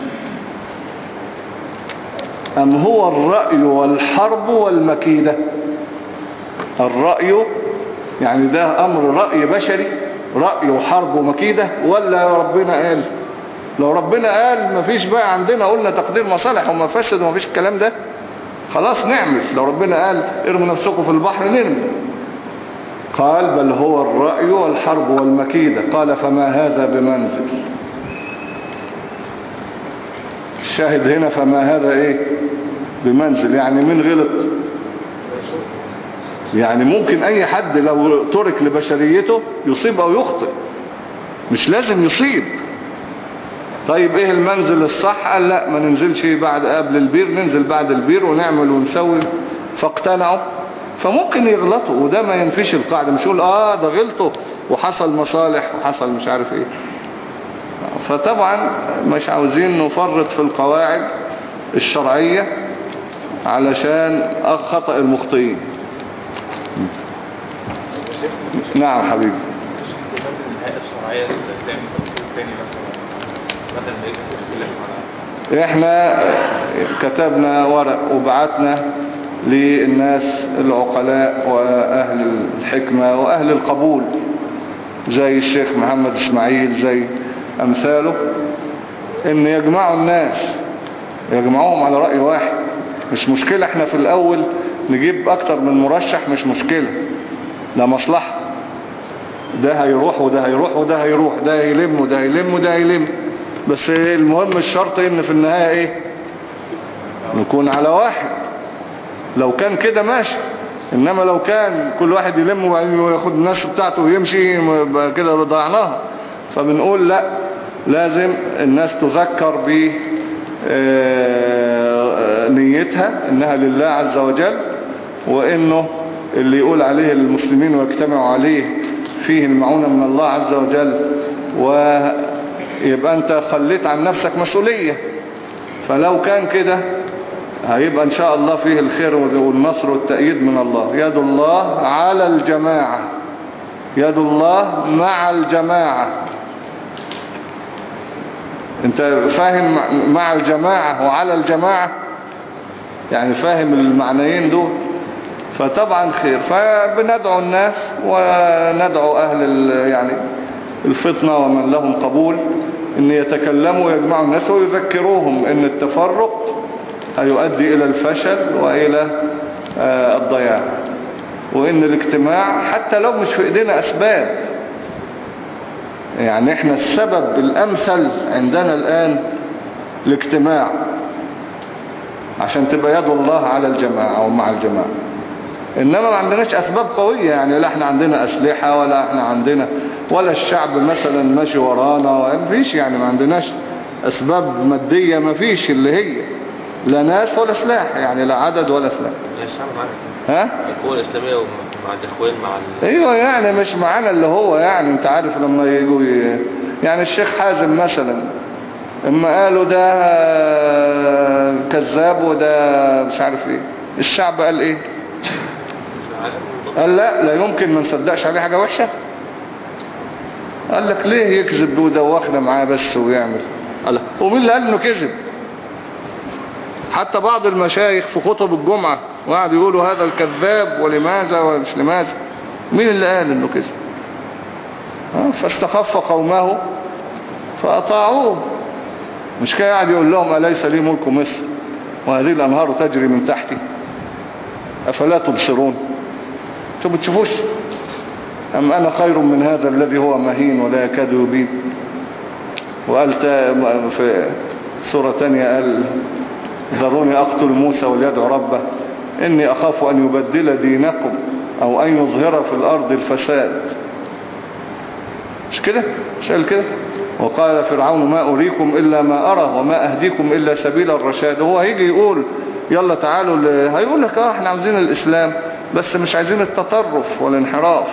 أم هو الرأي والحرب والمكيدة؟ الرأي يعني ده أمر رأي بشري، رأي وحرب ومكيدة، ولا ربنا قال؟ لو ربنا قال مفيش بقى عندنا قلنا تقدير مصالح ومفاسد ومفيش الكلام ده، خلاص نعمل. لو ربنا قال ارموا نفسكم في البحر نرمي. قال بل هو الرأي والحرب والمكيدة، قال فما هذا بمنزل. الشاهد هنا فما هذا ايه بمنزل، يعني من غلط، يعني ممكن اي حد لو ترك لبشريته يصيب او يخطئ، مش لازم يصيب. طيب ايه المنزل الصح؟ قال لا ما ننزلش بعد قبل البير، ننزل بعد البير ونعمل ونسوي، فاقتنعوا. فممكن يغلطوا، وده ما ينفيش القاعدة، مش يقول اه ده غلطوا وحصل مصالح وحصل مش عارف ايه. فطبعا مش عاوزين نفرط في القواعد الشرعية علشان خطأ المخطئين. نعم حبيبي. احنا كتبنا ورق وبعتنا للناس العقلاء واهل الحكمة واهل القبول زي الشيخ محمد اسماعيل زي امثاله، ان يجمعوا الناس، يجمعوهم على رأي واحد. مش مشكلة احنا في الاول نجيب اكتر من مرشح، مش مشكلة، ده مصلحة، ده هيروح وده هيروح وده هيروح، ده هيلم وده هيلم وده هيلم، بس المهم الشرط ان في النهاية ايه نكون على واحد. لو كان كده ماشي، انما لو كان كل واحد يلم وياخد الناس بتاعته ويمشي كده ضيعناها. فبنقول لا، لازم الناس تذكر بنيتها انها لله عز وجل، وانه اللي يقول عليه المسلمين ويجتمعوا عليه فيه المعونة من الله عز وجل، ويبقى انت خليت عن نفسك مسؤولية. فلو كان كده هيبقى ان شاء الله فيه الخير والنصر والتأييد من الله. يد الله على الجماعة، يد الله مع الجماعة. انت فاهم مع الجماعة وعلى الجماعة؟ يعني فاهم المعنيين دول؟ فطبعا خير. فبندعو الناس وندعو اهل يعني الفطنة ومن لهم قبول ان يتكلموا ويجمعوا الناس ويذكروهم ان التفرق هيؤدي الى الفشل والى الضياع، وان الاجتماع حتى لو مش في ايدينا اسباب، يعني احنا السبب الامثل عندنا الان الاجتماع، عشان تبقى يد الله على الجماعة ومع الجماعة. إنما ما عندناش أسباب قوية، يعني لا احنا عندنا أسلحة ولا احنا عندنا ولا الشعب مثلا ماشي ورانا، ما فيش يعني ما عندناش أسباب مادية، ما فيش اللي هي لا ناس ولا سلاح، يعني لا عدد ولا سلاح. الشعب معانا ها؟ القوى الإسلامية مع الإخوان مع ال... ايوه يعني مش معانا اللي هو يعني انت عارف لما يجوا ي... يعني الشيخ حازم مثلا اما قالوا ده كذاب وده مش عارف ايه، الشعب قال ايه؟ قال لا لا يمكن ما نصدقش عليه حاجة وحشة. قال لك ليه يكذب ودوخنا معاه بس ويعمل؟ قال ومين اللي قال انه كذب؟ حتى بعض المشايخ في خطب الجمعة وقعدوا يقولوا هذا الكذاب ولماذا ومش لماذا. مين اللي قال انه كذب؟ فاستخف قومه فأطاعوه. مش كان قاعد يقول لهم أليس لي ملك مصر وهذه الأنهار تجري من تحتي أفلا تبصرون؟ انتوا بتشوفوش؟ أم أنا خير من هذا الذي هو مهين ولا يكاد يبين. وقال في سورة تانية قال ذروني أقتل موسى وليدعو ربه إني أخاف أن يبدل دينكم أو أن يظهر في الأرض الفساد. مش كده؟ مش قال كده؟ وقال فرعون ما أريكم إلا ما أرى وما أهديكم إلا سبيل الرشاد. هو هيجي يقول يلا تعالوا ل... هيقول لك اه احنا عاوزين الإسلام بس مش عايزين التطرف والانحراف.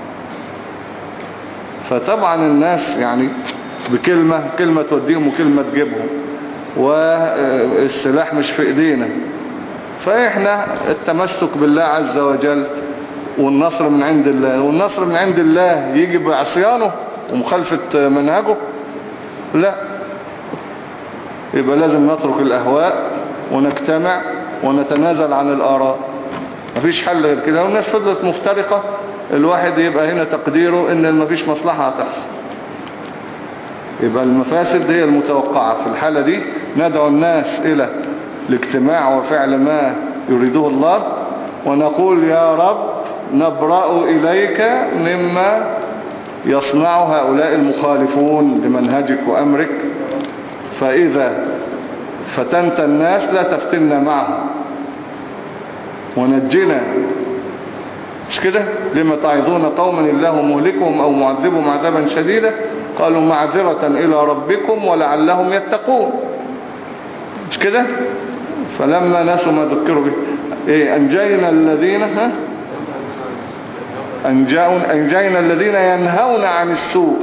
فطبعا الناس يعني بكلمة كلمة توديهم وكلمة تجيبهم، والسلاح مش في ايدينا. فاحنا التمسك بالله عز وجل والنصر من عند الله، والنصر من عند الله يجي بعصيانه ومخالفة منهجه؟ لا، يبقى لازم نترك الأهواء ونجتمع ونتنازل عن الآراء، مفيش حل غير كده. والناس فضلت مفترقة، الواحد يبقى هنا تقديره ان مفيش مصلحة هتحصل، يبقى المفاسد هي المتوقعة. في الحالة دي ندعو الناس إلى الاجتماع وفعل ما يريده الله، ونقول يا رب نبرأ إليك مما يصنع هؤلاء المخالفون لمنهجك وأمرك، فإذا فتنت الناس لا تفتنا معهم ونجنا. مش كده؟ لما تعظون قوما الله مهلكهم أو معذبهم عذابا شديدا قالوا معذرة إلى ربكم ولعلهم يتقون. مش كده؟ فلما نسوا ما ذكروا به إيه أنجينا الذين ها أنجينا الذين ينهون عن السوء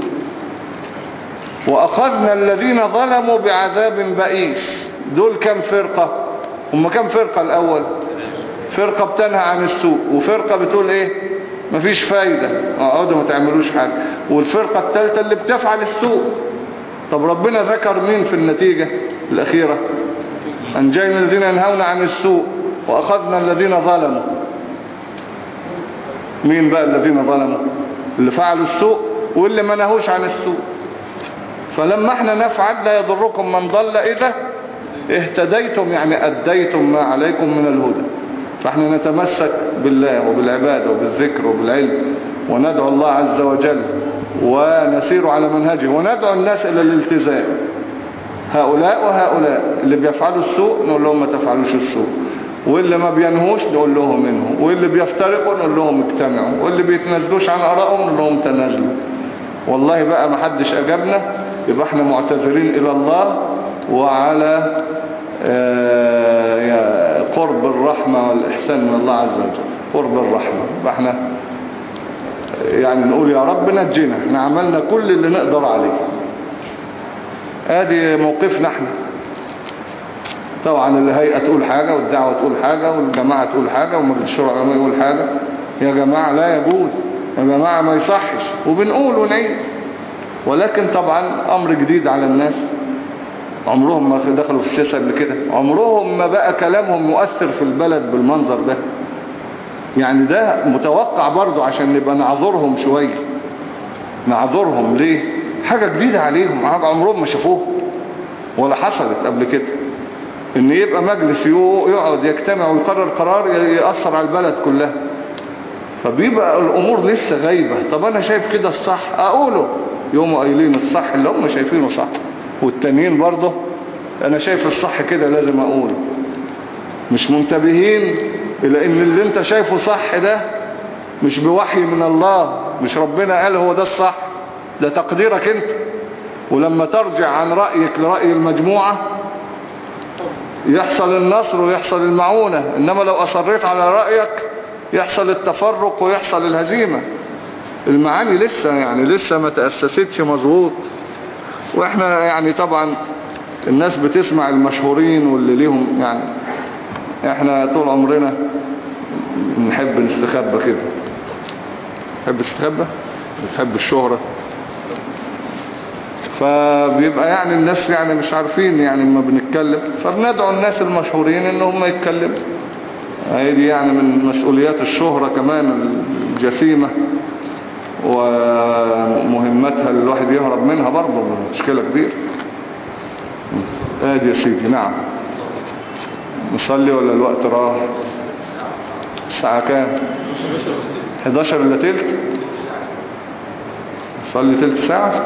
وأخذنا الذين ظلموا بعذاب بئيس. دول كم فرقة؟ هم كم فرقة الأول؟ فرقة بتنهى عن السوء، وفرقة بتقول ايه مفيش فايدة اقعدوا ما تعملوش حاجة، والفرقة الثالثة اللي بتفعل السوء. طب ربنا ذكر مين في النتيجة الأخيرة؟ أنجينا الذين ينهون عن السوء وأخذنا الذين ظلموا. مين بقى الذين ظلموا؟ اللي فعلوا السوء واللي ما نهوش عن السوء. فلما احنا نفعل لا يضركم من ضل إذا اهتديتم، يعني أديتم ما عليكم من الهدى. فاحنا نتمسك بالله وبالعبادة وبالذكر وبالعلم وندعو الله عز وجل ونسير على منهجه، وندعو الناس إلى الالتزام. هؤلاء وهؤلاء اللي بيفعلوا السوء نقول لهم ما تفعلوش السوء، واللي ما بينهوش نقول لهم منه، واللي بيفترقوا نقول لهم اجتمعوا، واللي بيتنازلوش عن آرائهم نقول لهم تنازلوا. والله بقى ما حدش أجابنا يبقى احنا معتذرين إلى الله وعلى قرب الرحمة والإحسان من الله عز وجل. قرب الرحمة احنا يعني نقول يا رب نجينا، احنا عملنا كل اللي نقدر عليه. ادي موقفنا احنا. طبعا الهيئة تقول حاجة والدعوة تقول حاجة والجماعة تقول حاجة ومجلس الشورى العلماء يقول حاجة. يا جماعة لا يجوز، يا جماعة ما يصحش، وبنقول ونعيد. ولكن طبعا امر جديد على الناس، عمرهم ما دخلوا في السياسة قبل كده، عمرهم ما بقى كلامهم مؤثر في البلد بالمنظر ده. يعني ده متوقع برضو عشان نبقى نعذرهم شوية. نعذرهم ليه؟ حاجة جديدة عليهم، حاجة عمرهم ما شافوه ولا حصلت قبل كده، ان يبقى مجلس يقعد يجتمع ويقرر قرار يأثر على البلد كلها. فبيبقى الامور لسه غايبة. طب انا شايف كده الصح اقوله، يوموا قايلين الصح اللي هم شايفينه صح، والتانيين برضه انا شايف الصح كده لازم اقوله. مش منتبهين إلى إن اللي انت شايفه صح ده مش بوحي من الله، مش ربنا قال هو ده الصح، ده تقديرك انت. ولما ترجع عن رأيك لرأي المجموعة يحصل النصر ويحصل المعونة، إنما لو أصريت على رأيك يحصل التفرق ويحصل الهزيمة. المعاني لسه يعني لسه ما تأسستش مظبوط. واحنا يعني طبعا الناس بتسمع المشهورين واللي ليهم يعني، احنا طول عمرنا نحب نستخبى كده، نحب نستخبى، نحب الشهرة، فبيبقى يعني الناس يعني مش عارفين يعني ما بنتكلم، فبندعو الناس المشهورين ان هم يتكلموا. هي دي يعني من مسؤوليات الشهرة كمان الجسيمة، ومهمتها الواحد يهرب منها برضه مشكلة كبيرة. ادي يا سيدي. نعم نصلي ولا الوقت راح؟ الساعة كام؟ حداشر الا تلت. نصلي تلت ساعة.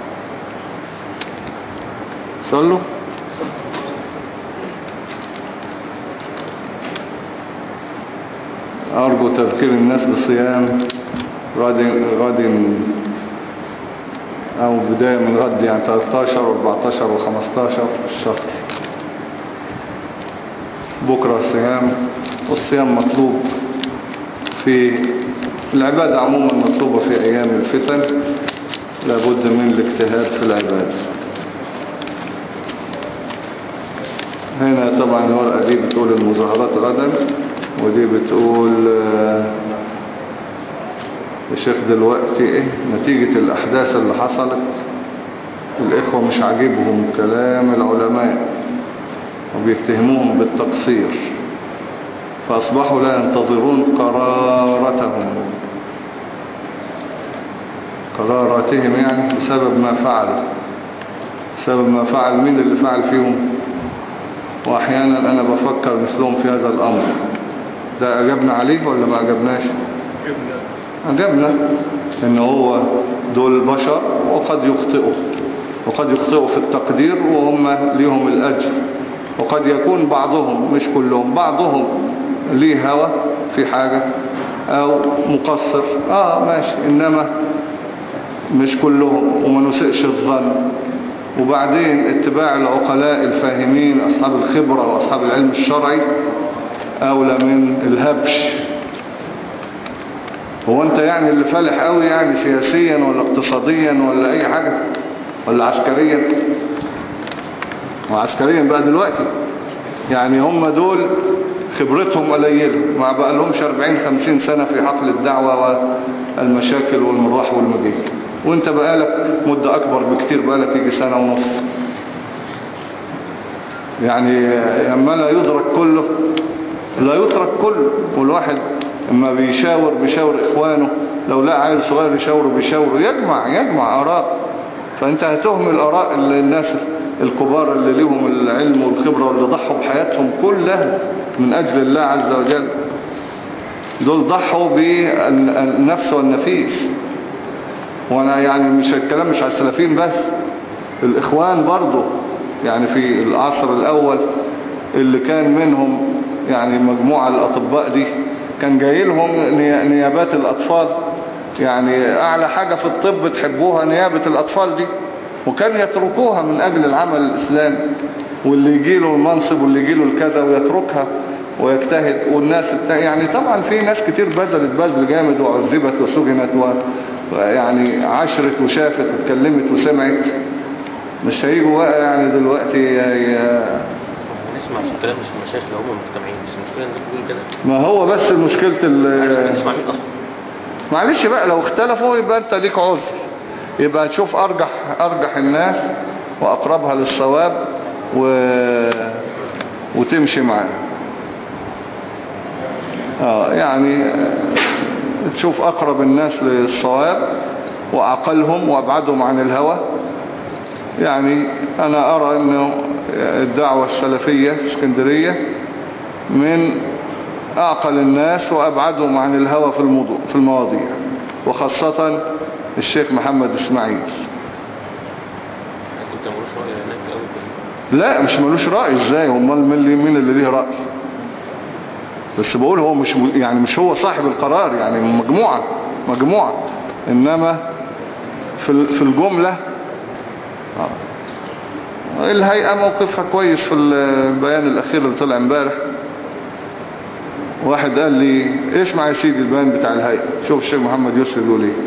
صلوا. أرجو تذكير الناس بصيام غد غد أو بداية من غد، يعني تلتاشر واربعتاشر وخمستاشر الشهر. بكرة صيام، والصيام مطلوب في العبادة عموما، مطلوبة في أيام الفتن، لابد من الاجتهاد في العبادة. هنا طبعا الورقة دي بتقول المظاهرات غدا، ودي بتقول الشيخ دلوقتي ايه نتيجة الأحداث اللي حصلت، الإخوة مش عاجبهم كلام العلماء وبيتهموهم بالتقصير، فأصبحوا لا ينتظرون قرارتهم قراراتهم يعني بسبب ما فعل بسبب ما فعل مين اللي فعل فيهم؟ وأحيانا أنا بفكر مثلهم في هذا الأمر. ده أجبنا عليه ولا ما أجبناش؟ أجبنا إن هو دول بشر وقد يخطئوا وقد يخطئوا في التقدير وهم ليهم الأجر، وقد يكون بعضهم مش كلهم، بعضهم ليه هوى في حاجة أو مقصر، آه ماشي، إنما مش كلهم، وما نسئش الظن. وبعدين اتباع العقلاء الفاهمين أصحاب الخبرة وأصحاب العلم الشرعي أولى من الهبش. هو أنت يعني اللي فالح قوي يعني سياسيا ولا اقتصاديا ولا أي حاجة ولا عسكريا؟ وعسكريا بقى دلوقتي يعني هم دول خبرتهم قليلة، ما بقى لهمش أربعين خمسين سنة في حقل الدعوة والمشاكل والمراح والمجيء، وانت بقالك مدة اكبر بكتير، بقالك يجي سنة ونص. يعني اما لا يدرك كله لا يترك كله. والواحد اما بيشاور بيشاور اخوانه، لو لا عيل صغير يشاوره بيشاوره، يجمع يجمع اراء. فانت هتهمل الاراء الناس الكبار اللي لهم العلم والخبرة واللي ضحوا بحياتهم كلها من اجل الله عز وجل. دول ضحوا بالنفس والنفيس. وانا يعني مش الكلام مش على السلفيين بس، الاخوان برضو يعني في العصر الاول اللي كان منهم يعني مجموعة الاطباء دي كان جاي لهم نيابات الاطفال، يعني اعلى حاجة في الطب تحبوها نيابة الاطفال دي، وكان يتركوها من اجل العمل الاسلامي، واللي يجي له المنصب واللي يجي له الكذا ويتركها ويجتهد. والناس يعني طبعا في ناس كتير بذلت بذل جامد وعذبت وسجنت ويعني عشرت وشافت واتكلمت وسمعت. مش هيجوا بقى يعني دلوقتي نسمع كلام مش المشايخ اللي هم مجتمعين، مش المشكلة انك تقول كده. ما هو بس مشكلة ال نسمع مين اصلا. معلش بقى لو اختلفوا يبقى انت ليك عذر، يبقى تشوف ارجح ارجح الناس واقربها للصواب و... وتمشي معاه. اه يعني تشوف اقرب الناس للصواب واعقلهم وابعدهم عن الهوى. يعني انا ارى انه الدعوة السلفية في اسكندرية من اعقل الناس وابعدهم عن الهوى في الموضوع في المواضيع، وخاصة الشيخ محمد اسماعيل. كنت ملوش رأي هناك قوي كده؟ لا مش ملوش رأي، ازاي؟ امال مين اللي مين اللي ليه رأي؟ بس بقول هو مش يعني مش هو صاحب القرار، يعني مجموعة مجموعة إنما في في الجملة الهيئة موقفها كويس. في البيان الأخير اللي طلع امبارح واحد قال لي اسمع يا سيدي البيان بتاع الهيئة، شوف الشيخ محمد يسري بيقول ايه،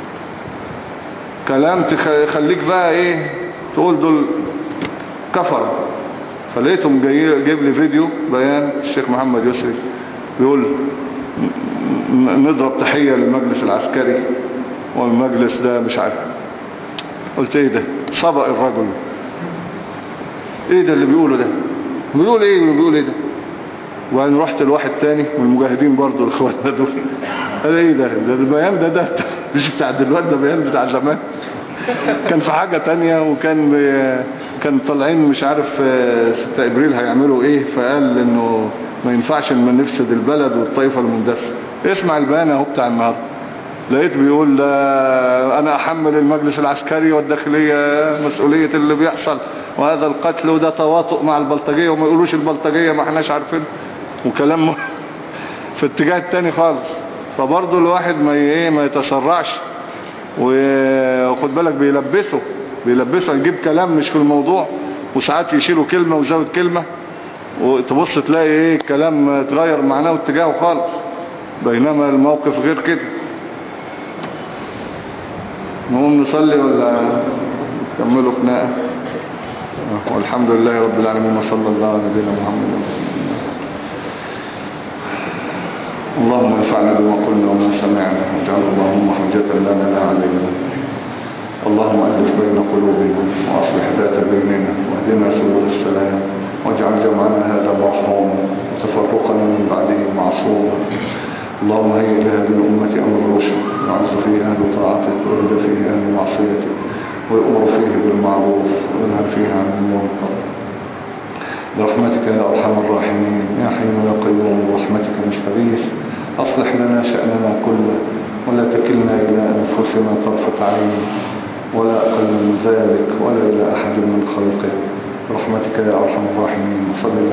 كلام تخليك بقى ايه تقول دول كفر. فلقيتهم جاي جايب لي فيديو بيان الشيخ محمد يسري بيقول نضرب تحية للمجلس العسكري والمجلس ده مش عارف. قلت ايه ده، سبق الرجل، ايه ده اللي بيقوله ده، بيقول ايه بيقول ايه ده. وبعدين رحت لواحد تاني من المجاهدين برضو الاخواتنا دول، قال ايه ده ده البيان ده ده مش بتاع دلوقتي، ده بيان بتاع زمان. كان في حاجة تانية وكان كان طالعين مش عارف ستة ابريل هيعملوا ايه، فقال انه ما ينفعش ان نفسد البلد والطائفة المندسة. اسمع البيان اهو بتاع النهارده، لقيت بيقول انا احمل المجلس العسكري والداخلية مسؤولية اللي بيحصل، وهذا القتل وده تواطؤ مع البلطجية، وما يقولوش البلطجية ما احناش عارفين، وكلام في اتجاه التاني خالص. فبرضه الواحد ما ايه ما يتسرعش، وخد بالك بيلبسه بيلبسه يجيب كلام مش في الموضوع، وساعات يشيلوا كلمة ويزود كلمة، وتبص تلاقي ايه الكلام اتغير معناه واتجاهه خالص، بينما الموقف غير كده. نقوم نصلي ولا نكملوا خناقة؟ والحمد لله رب العالمين، وصلى الله على نبينا محمد. اللهم انفعنا بما قلنا وما سمعنا، واجعل اللهم حجة لنا لا علينا. اللهم ألف بين قلوبنا وأصلح ذات بيننا، واهدنا سبل السلام، واجعل جمعنا هذا مرحوما وتفرقنا من بعده معصوما. اللهم هيئ لهذه الأمة أمر الرشد، يعز فيه أهل طاعتك ويهدى فيه أهل معصيتك، ويؤمر فيه بالمعروف وينهى فيه عن المنكر، برحمتك يا أرحم الراحمين. يا حي يا قيوم برحمتك نستغيث، أصلح لنا شأننا كله، ولا تكلنا إلى أنفسنا طرفة عين، ولا أقل من ذلك، ولا إلى أحد من خلقك، برحمتك يا أرحم الراحمين. صلى الله